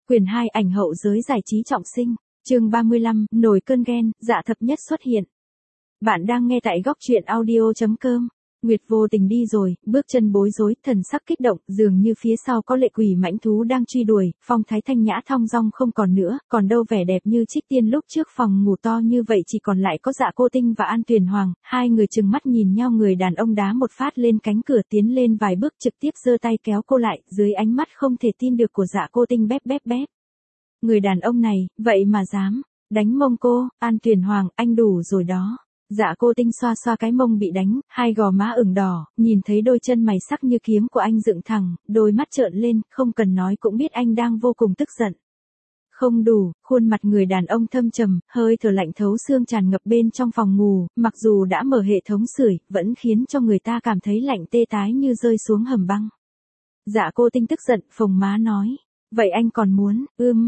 Quyền 2 ảnh hậu giới giải trí trọng sinh, chương 35, nổi cơn ghen, Dạ Thập Nhất xuất hiện. Bạn đang nghe tại góc truyện audio.com. Nguyệt vô tình đi rồi, bước chân bối rối, thần sắc kích động, dường như phía sau có lệ quỷ mãnh thú đang truy đuổi, phong thái thanh nhã thong dong không còn nữa, còn đâu vẻ đẹp như Trích Tiên lúc trước phòng ngủ to như vậy chỉ còn lại có Dạ Cô Tinh và An Tuyền Hoàng, hai người trừng mắt nhìn nhau, người đàn ông đá một phát lên cánh cửa tiến lên vài bước trực tiếp giơ tay kéo cô lại, dưới ánh mắt không thể tin được của Dạ Cô Tinh bép bép bép. Người đàn ông này, vậy mà dám đánh mông cô, An Tuyền Hoàng, anh đủ rồi đó. Dạ Cô Tinh xoa xoa cái mông bị đánh, hai gò má ửng đỏ, nhìn thấy đôi chân mày sắc như kiếm của anh dựng thẳng, đôi mắt trợn lên, không cần nói cũng biết anh đang vô cùng tức giận. Không đủ, khuôn mặt người đàn ông thâm trầm, hơi thở lạnh thấu xương tràn ngập bên trong phòng ngủ, mặc dù đã mở hệ thống sưởi, vẫn khiến cho người ta cảm thấy lạnh tê tái như rơi xuống hầm băng. Dạ Cô Tinh tức giận, phồng má nói. Vậy anh còn muốn,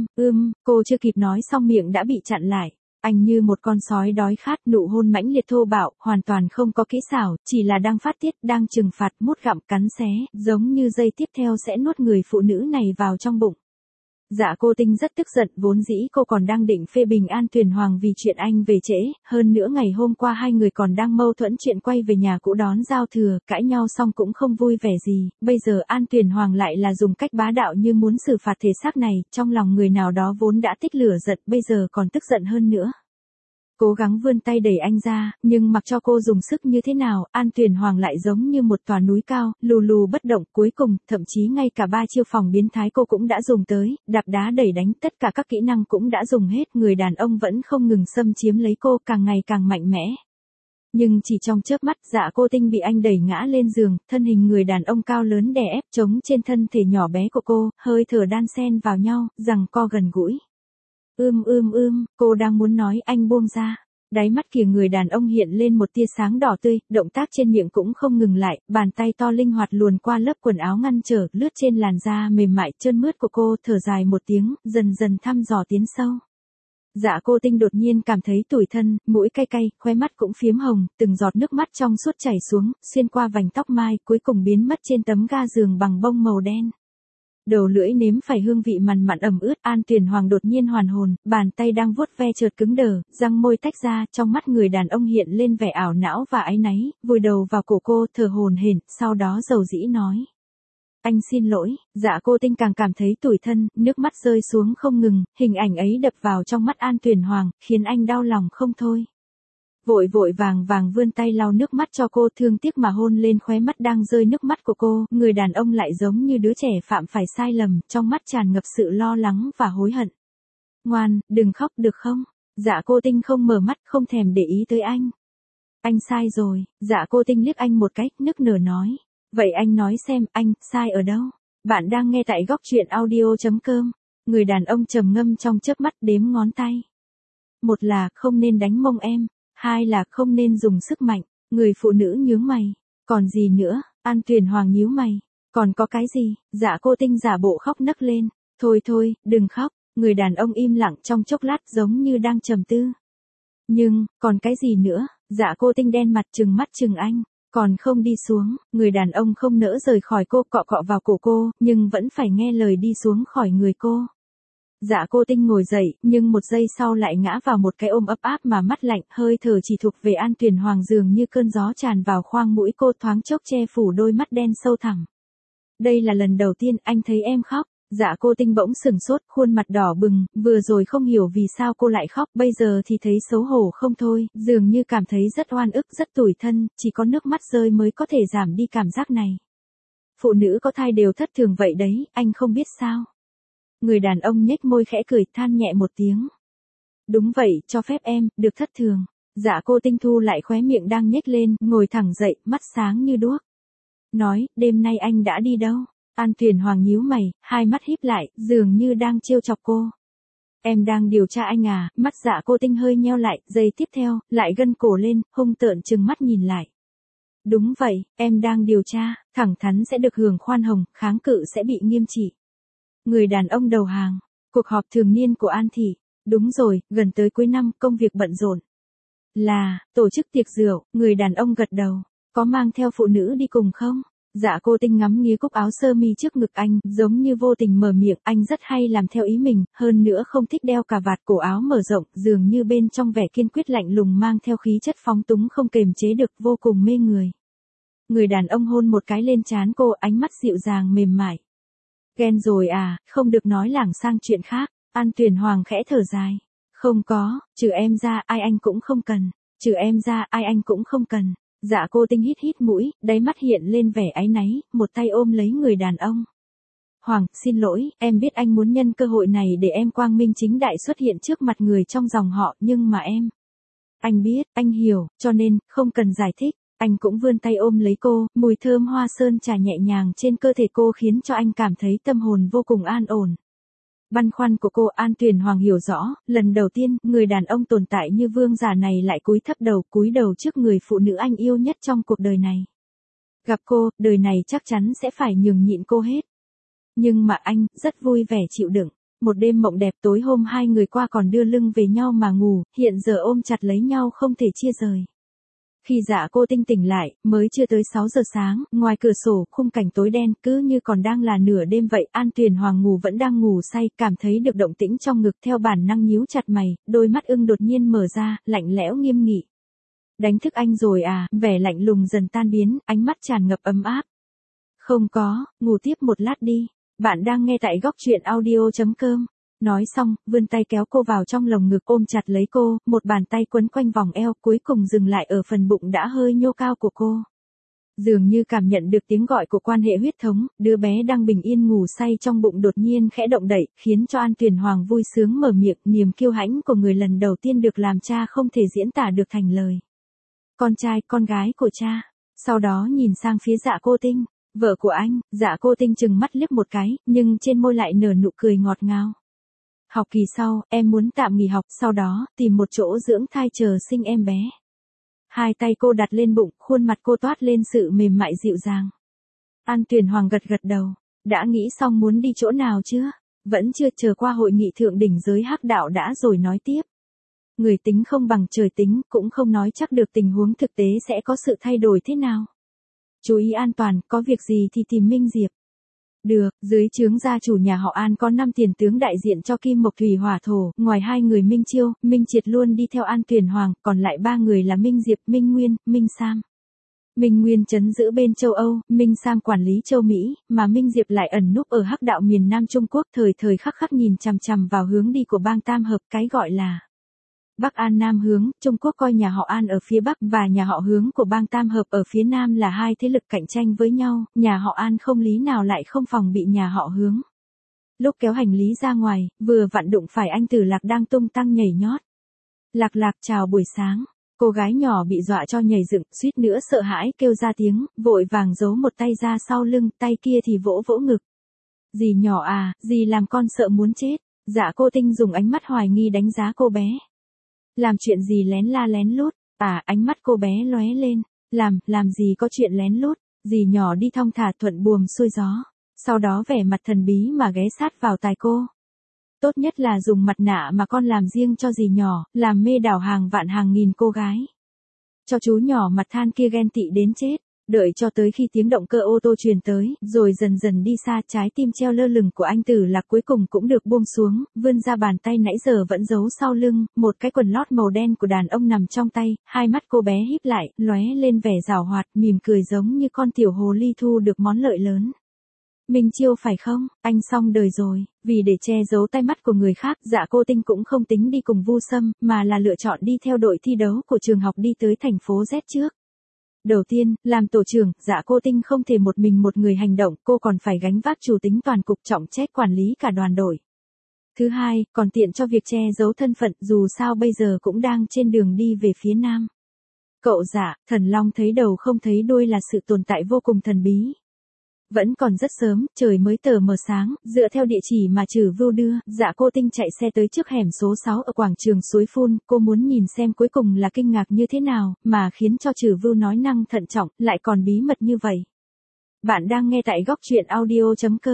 cô chưa kịp nói xong miệng đã bị chặn lại. Anh như một con sói đói khát, nụ hôn mãnh liệt thô bạo, hoàn toàn không có kỹ xảo, chỉ là đang phát tiết, đang trừng phạt, mút gặm cắn xé, giống như giây tiếp theo sẽ nuốt người phụ nữ này vào trong bụng. Dạ Cô Tinh rất tức giận, vốn dĩ cô còn đang định phê bình An Tuyền Hoàng vì chuyện anh về trễ, hơn nữa ngày hôm qua hai người còn đang mâu thuẫn chuyện quay về nhà cũ đón giao thừa, cãi nhau xong cũng không vui vẻ gì, bây giờ An Tuyền Hoàng lại là dùng cách bá đạo như muốn xử phạt thể xác này, trong lòng người nào đó vốn đã tích lửa giận, bây giờ còn tức giận hơn nữa. Cố gắng vươn tay đẩy anh ra, nhưng mặc cho cô dùng sức như thế nào, An Tuyền Hoàng lại giống như một tòa núi cao, lù lù bất động, cuối cùng, thậm chí ngay cả 3 chiêu phòng biến thái cô cũng đã dùng tới, đạp đá đẩy đánh, tất cả các kỹ năng cũng đã dùng hết, người đàn ông vẫn không ngừng xâm chiếm lấy cô, càng ngày càng mạnh mẽ. Nhưng chỉ trong chớp mắt, Dạ Cô Tinh bị anh đẩy ngã lên giường, thân hình người đàn ông cao lớn đè ép chống trên thân thể nhỏ bé của cô, hơi thở đan xen vào nhau, giằng co gần gũi. Cô đang muốn nói anh buông ra. Đáy mắt kìa người đàn ông hiện lên một tia sáng đỏ tươi, động tác trên miệng cũng không ngừng lại, bàn tay to linh hoạt luồn qua lớp quần áo ngăn trở, lướt trên làn da mềm mại trơn mướt của cô, thở dài một tiếng, dần dần thăm dò tiến sâu. Dạ Cô Tinh đột nhiên cảm thấy tủi thân, mũi cay cay, khóe mắt cũng phiếm hồng, từng giọt nước mắt trong suốt chảy xuống, xuyên qua vành tóc mai, cuối cùng biến mất trên tấm ga giường bằng bông màu đen. Đầu lưỡi nếm phải hương vị mặn mặn ẩm ướt, An Tuyền Hoàng đột nhiên hoàn hồn, bàn tay đang vuốt ve chợt cứng đờ, răng môi tách ra, trong mắt người đàn ông hiện lên vẻ ảo não và áy náy, vùi đầu vào cổ cô, thở hổn hển, sau đó dầu dĩ nói. Anh xin lỗi. Dạ Cô Tinh càng cảm thấy tủi thân, nước mắt rơi xuống không ngừng, hình ảnh ấy đập vào trong mắt An Tuyền Hoàng, khiến anh đau lòng không thôi. Vội vàng vươn tay lau nước mắt cho cô, thương tiếc mà hôn lên khóe mắt đang rơi nước mắt của cô, người đàn ông lại giống như đứa trẻ phạm phải sai lầm, trong mắt tràn ngập sự lo lắng và hối hận. Ngoan, đừng khóc được không? Dạ Cô Tinh không mở mắt, không thèm để ý tới anh. Anh sai rồi. Dạ Cô Tinh liếc anh một cái, nức nở nói. Vậy anh nói xem, anh sai ở đâu? Bạn đang nghe tại góc truyện audio.com. Người đàn ông trầm ngâm trong chớp mắt đếm ngón tay. Một là không nên đánh mông em. Hai là không nên dùng sức mạnh. Người phụ nữ nhướng mày. Còn gì nữa? An Tuyền Hoàng nhíu mày. Còn có cái gì? Dạ Cô Tinh giả bộ khóc nấc lên. Thôi, đừng khóc. Người đàn ông im lặng trong chốc lát giống như đang trầm tư. Nhưng, còn cái gì nữa? Dạ Cô Tinh đen mặt trừng mắt trừng anh. Còn không đi xuống, người đàn ông không nỡ rời khỏi cô, cọ cọ vào cổ cô, nhưng vẫn phải nghe lời đi xuống khỏi người cô. Dạ Cô Tinh ngồi dậy, nhưng một giây sau lại ngã vào một cái ôm ấp áp mà mắt lạnh, hơi thở chỉ thuộc về An Tuyền Hoàng dường như cơn gió tràn vào khoang mũi cô, thoáng chốc che phủ đôi mắt đen sâu thẳm. Đây là lần đầu tiên anh thấy em khóc. Dạ Cô Tinh bỗng sửng sốt, khuôn mặt đỏ bừng, vừa rồi không hiểu vì sao cô lại khóc, bây giờ thì thấy xấu hổ không thôi, dường như cảm thấy rất oan ức, rất tủi thân, chỉ có nước mắt rơi mới có thể giảm đi cảm giác này. Phụ nữ có thai đều thất thường vậy đấy, anh không biết sao? Người đàn ông nhếch môi khẽ cười, than nhẹ một tiếng. Đúng vậy, cho phép em, được thất thường. Dạ Cô Tinh thu lại khóe miệng đang nhếch lên, ngồi thẳng dậy, mắt sáng như đuốc. Nói, đêm nay anh đã đi đâu? An Tuyền Hoàng nhíu mày, hai mắt híp lại, dường như đang trêu chọc cô. Em đang điều tra anh à? Mắt Dạ Cô Tinh hơi nheo lại, giây tiếp theo, lại gân cổ lên, hung tợn trừng mắt nhìn lại. Đúng vậy, em đang điều tra, thẳng thắn sẽ được hưởng khoan hồng, kháng cự sẽ bị nghiêm trị. Người đàn ông đầu hàng. Cuộc họp thường niên của An Thị. Đúng rồi, gần tới cuối năm, công việc bận rộn. Là, tổ chức tiệc rượu, người đàn ông gật đầu. Có mang theo phụ nữ đi cùng không? Dạ cô Tinh ngắm nghía cúc áo sơ mi trước ngực anh, giống như vô tình mở miệng, anh rất hay làm theo ý mình, hơn nữa không thích đeo cà vạt, cổ áo mở rộng, dường như bên trong vẻ kiên quyết lạnh lùng mang theo khí chất phóng túng không kềm chế được, vô cùng mê người. Người đàn ông hôn một cái lên trán cô, ánh mắt dịu dàng mềm mại. Ghen rồi à, không được nói lảng sang chuyện khác. An Tuyền Hoàng khẽ thở dài. Không có, trừ em ra ai anh cũng không cần. Trừ em ra ai anh cũng không cần. Dạ cô Tinh hít hít mũi, đáy mắt hiện lên vẻ áy náy, một tay ôm lấy người đàn ông. Hoàng, xin lỗi, em biết anh muốn nhân cơ hội này để em quang minh chính đại xuất hiện trước mặt người trong dòng họ, nhưng mà em. Anh biết, anh hiểu, cho nên, không cần giải thích. Anh cũng vươn tay ôm lấy cô, mùi thơm hoa sơn trà nhẹ nhàng trên cơ thể cô khiến cho anh cảm thấy tâm hồn vô cùng an ổn. Băn khoăn của cô An Tuyền Hoàng hiểu rõ, lần đầu tiên, người đàn ông tồn tại như vương giả này lại cúi thấp đầu, cúi đầu trước người phụ nữ anh yêu nhất trong cuộc đời này. Gặp cô, đời này chắc chắn sẽ phải nhường nhịn cô hết. Nhưng mà anh, rất vui vẻ chịu đựng. Một đêm mộng đẹp, tối hôm hai người qua còn đưa lưng về nhau mà ngủ, hiện giờ ôm chặt lấy nhau không thể chia rời. Khi Dạ cô Tinh tỉnh lại, mới chưa tới 6 giờ sáng, ngoài cửa sổ, khung cảnh tối đen, cứ như còn đang là nửa đêm vậy, An Tuyền Hoàng ngủ vẫn đang ngủ say, cảm thấy được động tĩnh trong ngực theo bản năng nhíu chặt mày, đôi mắt ưng đột nhiên mở ra, lạnh lẽo nghiêm nghị. Đánh thức anh rồi à, vẻ lạnh lùng dần tan biến, ánh mắt tràn ngập ấm áp. Không có, ngủ tiếp một lát đi, bạn đang nghe tại góc truyện audio.com. Nói xong, vươn tay kéo cô vào trong lồng ngực ôm chặt lấy cô, một bàn tay quấn quanh vòng eo cuối cùng dừng lại ở phần bụng đã hơi nhô cao của cô. Dường như cảm nhận được tiếng gọi của quan hệ huyết thống, đứa bé đang bình yên ngủ say trong bụng đột nhiên khẽ động đậy, khiến cho An Tuyền Hoàng vui sướng mở miệng, niềm kiêu hãnh của người lần đầu tiên được làm cha không thể diễn tả được thành lời. Con trai, con gái của cha. Sau đó nhìn sang phía Dạ cô Tinh, vợ của anh, Dạ cô Tinh chừng mắt liếc một cái, nhưng trên môi lại nở nụ cười ngọt ngào. Học kỳ sau, em muốn tạm nghỉ học, sau đó, tìm một chỗ dưỡng thai chờ sinh em bé. Hai tay cô đặt lên bụng, khuôn mặt cô toát lên sự mềm mại dịu dàng. An Tuyền Hoàng gật gật đầu. Đã nghĩ xong muốn đi chỗ nào chưa? Vẫn chưa, chờ qua hội nghị thượng đỉnh giới hắc đạo đã rồi nói tiếp. Người tính không bằng trời tính, cũng không nói chắc được tình huống thực tế sẽ có sự thay đổi thế nào. Chú ý an toàn, có việc gì thì tìm Minh Diệp. Được, dưới trướng gia chủ nhà họ An có 5 tiền tướng đại diện cho Kim Mộc Thủy Hỏa Thổ, ngoài 2 người Minh Chiêu, Minh Triệt luôn đi theo An Tuyền Hoàng, còn lại 3 người là Minh Diệp, Minh Nguyên, Minh Sam. Minh Nguyên trấn giữ bên châu Âu, Minh Sam quản lý châu Mỹ, mà Minh Diệp lại ẩn núp ở hắc đạo miền Nam Trung Quốc, thời thời khắc khắc nhìn chằm chằm vào hướng đi của bang Tam Hợp, cái gọi là Bắc An Nam hướng. Trung Quốc coi nhà họ An ở phía Bắc và nhà họ Hướng của bang Tam Hợp ở phía Nam là hai thế lực cạnh tranh với nhau, nhà họ An không lý nào lại không phòng bị nhà họ Hướng. Lúc kéo hành lý ra ngoài, vừa vặn đụng phải anh Tử Lạc đang tung tăng nhảy nhót. Lạc Lạc chào buổi sáng. Cô gái nhỏ bị dọa cho nhảy dựng, suýt nữa sợ hãi kêu ra tiếng, vội vàng giấu một tay ra sau lưng, tay kia thì vỗ vỗ ngực. Dì nhỏ à, dì làm con sợ muốn chết. Dạ cô Tinh dùng ánh mắt hoài nghi đánh giá cô bé. Làm chuyện gì lén la lén lút, ánh mắt cô bé lóe lên. Làm gì có chuyện lén lút, dì nhỏ đi thong thả thuận buồm xuôi gió. Sau đó vẻ mặt thần bí mà ghé sát vào tai cô. Tốt nhất là dùng mặt nạ mà con làm riêng cho dì nhỏ, làm mê đảo hàng vạn hàng nghìn cô gái. Cho chú nhỏ mặt than kia ghen tị đến chết. Đợi cho tới khi tiếng động cơ ô tô truyền tới, rồi dần dần đi xa, trái tim treo lơ lửng của anh Tử Lạc cuối cùng cũng được buông xuống, vươn ra bàn tay nãy giờ vẫn giấu sau lưng, một cái quần lót màu đen của đàn ông nằm trong tay, hai mắt cô bé híp lại, lóe lên vẻ giảo hoạt, mỉm cười giống như con tiểu hồ ly thu được món lợi lớn. Minh Chiêu phải không, anh xong đời rồi. Vì để che giấu tai mắt của người khác, Dạ cô Tinh cũng không tính đi cùng Vu Sâm, mà là lựa chọn đi theo đội thi đấu của trường học đi tới thành phố Z trước. Đầu tiên, làm tổ trưởng, Dạ cô Tinh không thể một mình một người hành động, cô còn phải gánh vác chủ tính toàn cục, trọng trách quản lý cả đoàn đội. Thứ hai, còn tiện cho việc che giấu thân phận, dù sao bây giờ cũng đang trên đường đi về phía Nam. Cậu Dạ, Thần Long thấy đầu không thấy đuôi là sự tồn tại vô cùng thần bí. Vẫn còn rất sớm, trời mới tờ mờ sáng, dựa theo địa chỉ mà Trử Vưu đưa, Dạ cô Tinh chạy xe tới trước hẻm số 6 ở quảng trường Suối Phun, cô muốn nhìn xem cuối cùng là kinh ngạc như thế nào, mà khiến cho Trử Vưu nói năng thận trọng, lại còn bí mật như vậy. Bạn đang nghe tại góc truyện audio.com.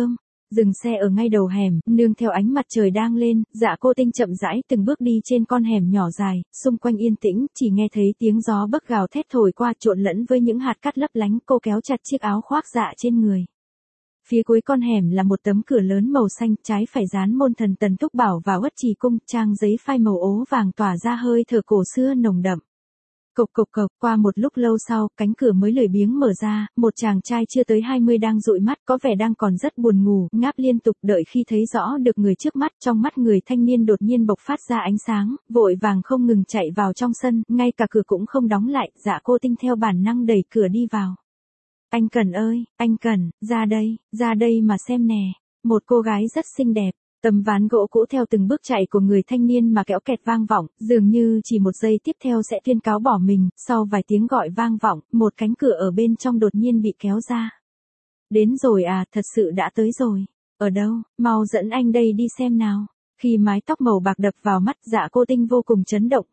Dừng xe ở ngay đầu hẻm, nương theo ánh mặt trời đang lên, Dạ Cô Tinh chậm rãi từng bước đi trên con hẻm nhỏ dài, xung quanh yên tĩnh, chỉ nghe thấy tiếng gió bấc gào thét thổi qua trộn lẫn với những hạt cát lấp lánh. Cô kéo chặt chiếc áo khoác dạ trên người. Phía cuối con hẻm là một tấm cửa lớn màu xanh, trái phải dán môn thần Tần Thúc Bảo và Uất Trì Cung, trang giấy phai màu ố vàng tỏa ra hơi thở cổ xưa nồng đậm. Cộc cộc cộc, qua một lúc lâu sau, cánh cửa mới lười biếng mở ra, một chàng trai chưa tới 20 đang dụi mắt, có vẻ đang còn rất buồn ngủ, ngáp liên tục. Đợi khi thấy rõ được người trước mắt, trong mắt người thanh niên đột nhiên bộc phát ra ánh sáng, vội vàng không ngừng chạy vào trong sân, ngay cả cửa cũng không đóng lại. Dạ Cô Tinh theo bản năng đẩy cửa đi vào. Anh Cẩn ơi, anh Cẩn, ra đây mà xem nè. Một cô gái rất xinh đẹp. Tấm ván gỗ cũ theo từng bước chạy của người thanh niên mà kéo kẹt vang vọng, dường như chỉ một giây tiếp theo sẽ tuyên cáo bỏ mình. Sau vài tiếng gọi vang vọng, một cánh cửa ở bên trong đột nhiên bị kéo ra. Đến rồi à, thật sự đã tới rồi. Ở đâu, mau dẫn anh đây đi xem nào. Khi mái tóc màu bạc đập vào mắt, Dạ Cô Tinh vô cùng chấn động.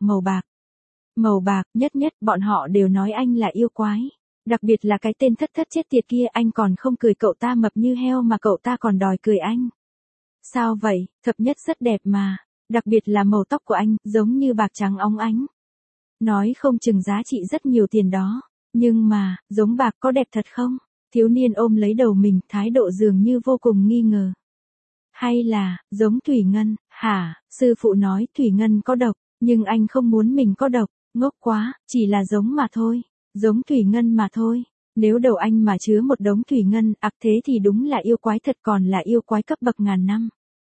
Màu bạc, nhất, bọn họ đều nói anh là yêu quái. Đặc biệt là cái tên thất chết tiệt kia, anh còn không cười cậu ta mập như heo mà cậu ta còn đòi cười anh. Sao vậy, thập nhất rất đẹp mà, đặc biệt là màu tóc của anh, giống như bạc trắng óng ánh. Nói không chừng giá trị rất nhiều tiền đó, nhưng mà, giống bạc có đẹp thật không? Thiếu niên ôm lấy đầu mình, thái độ dường như vô cùng nghi ngờ. Hay là, giống thủy ngân, hả, sư phụ nói thủy ngân có độc, nhưng anh không muốn mình có độc, ngốc quá, chỉ là giống mà thôi, giống thủy ngân mà thôi. Nếu đầu anh mà chứa một đống thủy ngân, thế thì đúng là yêu quái thật, còn là yêu quái cấp bậc ngàn năm.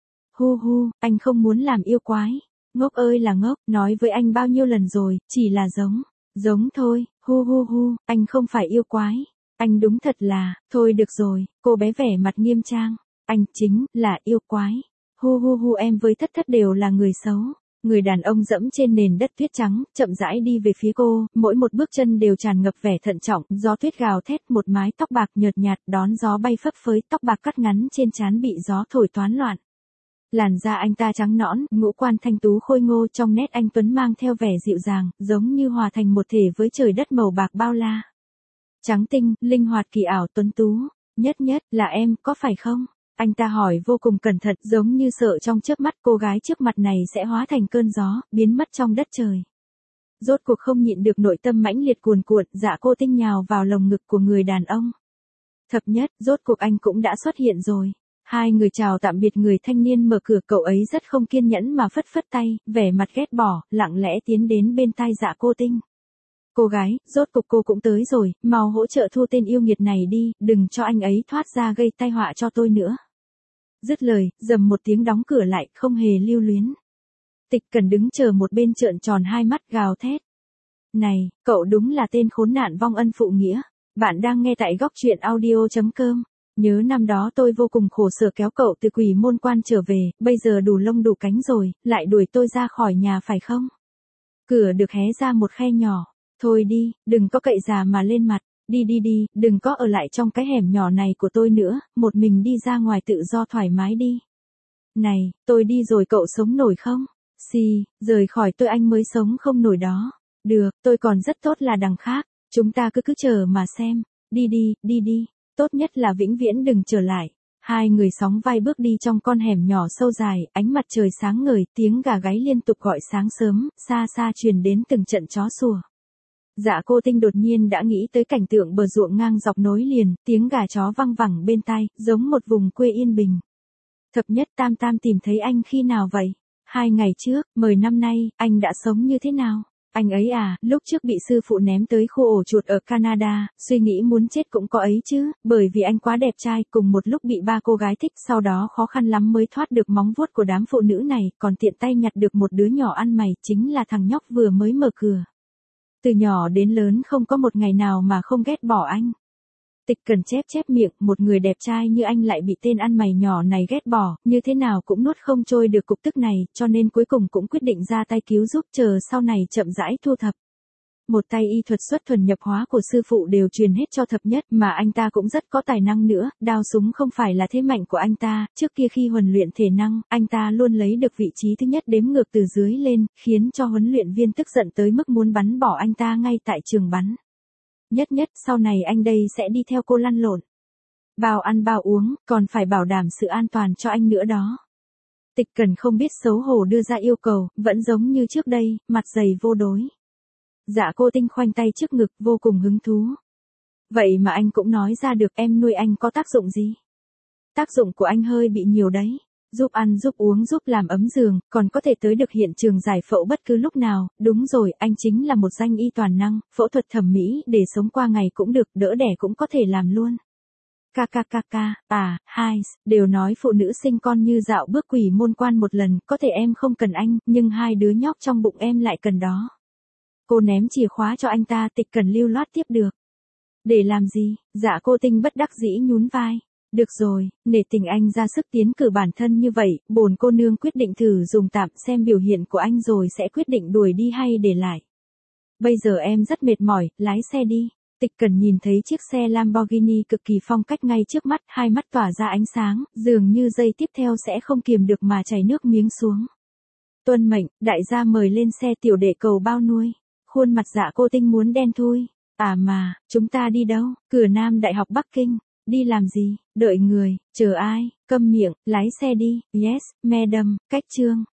Hu, anh không muốn làm yêu quái. Ngốc ơi là ngốc, nói với anh bao nhiêu lần rồi, chỉ là giống thôi. Hu, anh không phải yêu quái. Anh đúng thật là, thôi được rồi, cô bé vẻ mặt nghiêm trang. Anh chính là yêu quái. Hu, em với thất đều là người xấu. Người đàn ông dẫm trên nền đất tuyết trắng, chậm rãi đi về phía cô, mỗi một bước chân đều tràn ngập vẻ thận trọng. Gió tuyết gào thét, một mái tóc bạc nhợt nhạt đón gió bay phấp phới, tóc bạc cắt ngắn trên trán bị gió thổi toán loạn. Làn da anh ta trắng nõn, ngũ quan thanh tú khôi ngô, trong nét anh tuấn mang theo vẻ dịu dàng, giống như hòa thành một thể với trời đất màu bạc bao la. Trắng tinh, linh hoạt kỳ ảo tuấn tú. Nhất là em, có phải không? Anh ta hỏi vô cùng cẩn thận, giống như sợ trong chớp mắt cô gái trước mặt này sẽ hóa thành cơn gió, biến mất trong đất trời. Rốt cuộc không nhịn được nội tâm mãnh liệt cuồn cuộn, Dạ Cô Tinh nhào vào lồng ngực của người đàn ông. Thập nhất, rốt cuộc anh cũng đã xuất hiện rồi. Hai người chào tạm biệt, người thanh niên mở cửa, cậu ấy rất không kiên nhẫn mà phất phất tay, vẻ mặt ghét bỏ, lặng lẽ tiến đến bên tai Dạ Cô Tinh. Cô gái, rốt cuộc cô cũng tới rồi, mau hỗ trợ thu tên yêu nghiệt này đi, đừng cho anh ấy thoát ra gây tai họa cho tôi nữa. Dứt lời, rầm một tiếng đóng cửa lại, không hề lưu luyến. Tịch Cần đứng chờ một bên trợn tròn hai mắt gào thét. Này, cậu đúng là tên khốn nạn vong ân phụ nghĩa. Bạn đang nghe tại góc truyện audio.com. Nhớ năm đó tôi vô cùng khổ sở kéo cậu từ Quỷ Môn Quan trở về, bây giờ đủ lông đủ cánh rồi, lại đuổi tôi ra khỏi nhà phải không? Cửa được hé ra một khe nhỏ. Thôi đi, đừng có cậy già mà lên mặt, đi, đừng có ở lại trong cái hẻm nhỏ này của tôi nữa, một mình đi ra ngoài tự do thoải mái đi. Này, tôi đi rồi cậu sống nổi không? Rời khỏi tôi anh mới sống không nổi đó. Được, tôi còn rất tốt là đằng khác, chúng ta cứ chờ mà xem, đi, tốt nhất là vĩnh viễn đừng trở lại. Hai người sóng vai bước đi trong con hẻm nhỏ sâu dài, ánh mặt trời sáng ngời, tiếng gà gáy liên tục gọi sáng sớm, xa xa truyền đến từng trận chó sủa. Dạ Cô Tinh đột nhiên đã nghĩ tới cảnh tượng bờ ruộng ngang dọc nối liền, tiếng gà chó văng vẳng bên tai, giống một vùng quê yên bình. Thập nhất, Tam tìm thấy anh khi nào vậy? 2 ngày trước, 10 năm nay, anh đã sống như thế nào? Anh ấy à, lúc trước bị sư phụ ném tới khu ổ chuột ở Canada, suy nghĩ muốn chết cũng có ấy chứ, bởi vì anh quá đẹp trai, cùng một lúc bị 3 cô gái thích, sau đó khó khăn lắm mới thoát được móng vuốt của đám phụ nữ này, còn tiện tay nhặt được một đứa nhỏ ăn mày, chính là thằng nhóc vừa mới mở cửa. Từ nhỏ đến lớn không có một ngày nào mà không ghét bỏ anh. Tịch Cần chép miệng, một người đẹp trai như anh lại bị tên ăn mày nhỏ này ghét bỏ, như thế nào cũng nuốt không trôi được cục tức này, cho nên cuối cùng cũng quyết định ra tay cứu giúp, chờ sau này chậm rãi thu thập. Một tay y thuật xuất thuần nhập hóa của sư phụ đều truyền hết cho thập nhất, mà anh ta cũng rất có tài năng nữa, đao súng không phải là thế mạnh của anh ta, trước kia khi huấn luyện thể năng, anh ta luôn lấy được vị trí thứ nhất đếm ngược từ dưới lên, khiến cho huấn luyện viên tức giận tới mức muốn bắn bỏ anh ta ngay tại trường bắn. Nhất, sau này anh đây sẽ đi theo cô lăn lộn. Bao ăn bao uống, còn phải bảo đảm sự an toàn cho anh nữa đó. Tịch Cẩn không biết xấu hổ đưa ra yêu cầu, vẫn giống như trước đây, mặt dày vô đối. Dạ Cô Tinh khoanh tay trước ngực, vô cùng hứng thú. Vậy mà anh cũng nói ra được, em nuôi anh có tác dụng gì? Tác dụng của anh hơi bị nhiều đấy. Giúp ăn giúp uống giúp làm ấm giường, còn có thể tới được hiện trường giải phẫu bất cứ lúc nào. Đúng rồi, anh chính là một danh y toàn năng, phẫu thuật thẩm mỹ để sống qua ngày cũng được, đỡ đẻ cũng có thể làm luôn. Hai, đều nói phụ nữ sinh con như dạo bước quỷ môn quan một lần, có thể em không cần anh, nhưng hai đứa nhóc trong bụng em lại cần đó. Cô ném chìa khóa cho anh ta, Tịch Cẩn lưu loát tiếp được. Để làm gì? Dạ Cô Tinh bất đắc dĩ nhún vai. Được rồi, nể tình anh ra sức tiến cử bản thân như vậy, bổn cô nương quyết định thử dùng tạm xem biểu hiện của anh rồi sẽ quyết định đuổi đi hay để lại. Bây giờ em rất mệt mỏi, lái xe đi. Tịch Cẩn nhìn thấy chiếc xe Lamborghini cực kỳ phong cách ngay trước mắt, hai mắt tỏa ra ánh sáng, dường như giây tiếp theo sẽ không kiềm được mà chảy nước miếng xuống. Tuân mệnh, đại gia mời lên xe tiểu đệ cầu bao nuôi. Khuôn mặt Dạ Cô Tinh muốn đen thui. À mà, chúng ta đi đâu? Cửa Nam Đại học Bắc Kinh. Đi làm gì? Đợi người, chờ ai? Câm miệng, lái xe đi. Yes, madam, cách chương.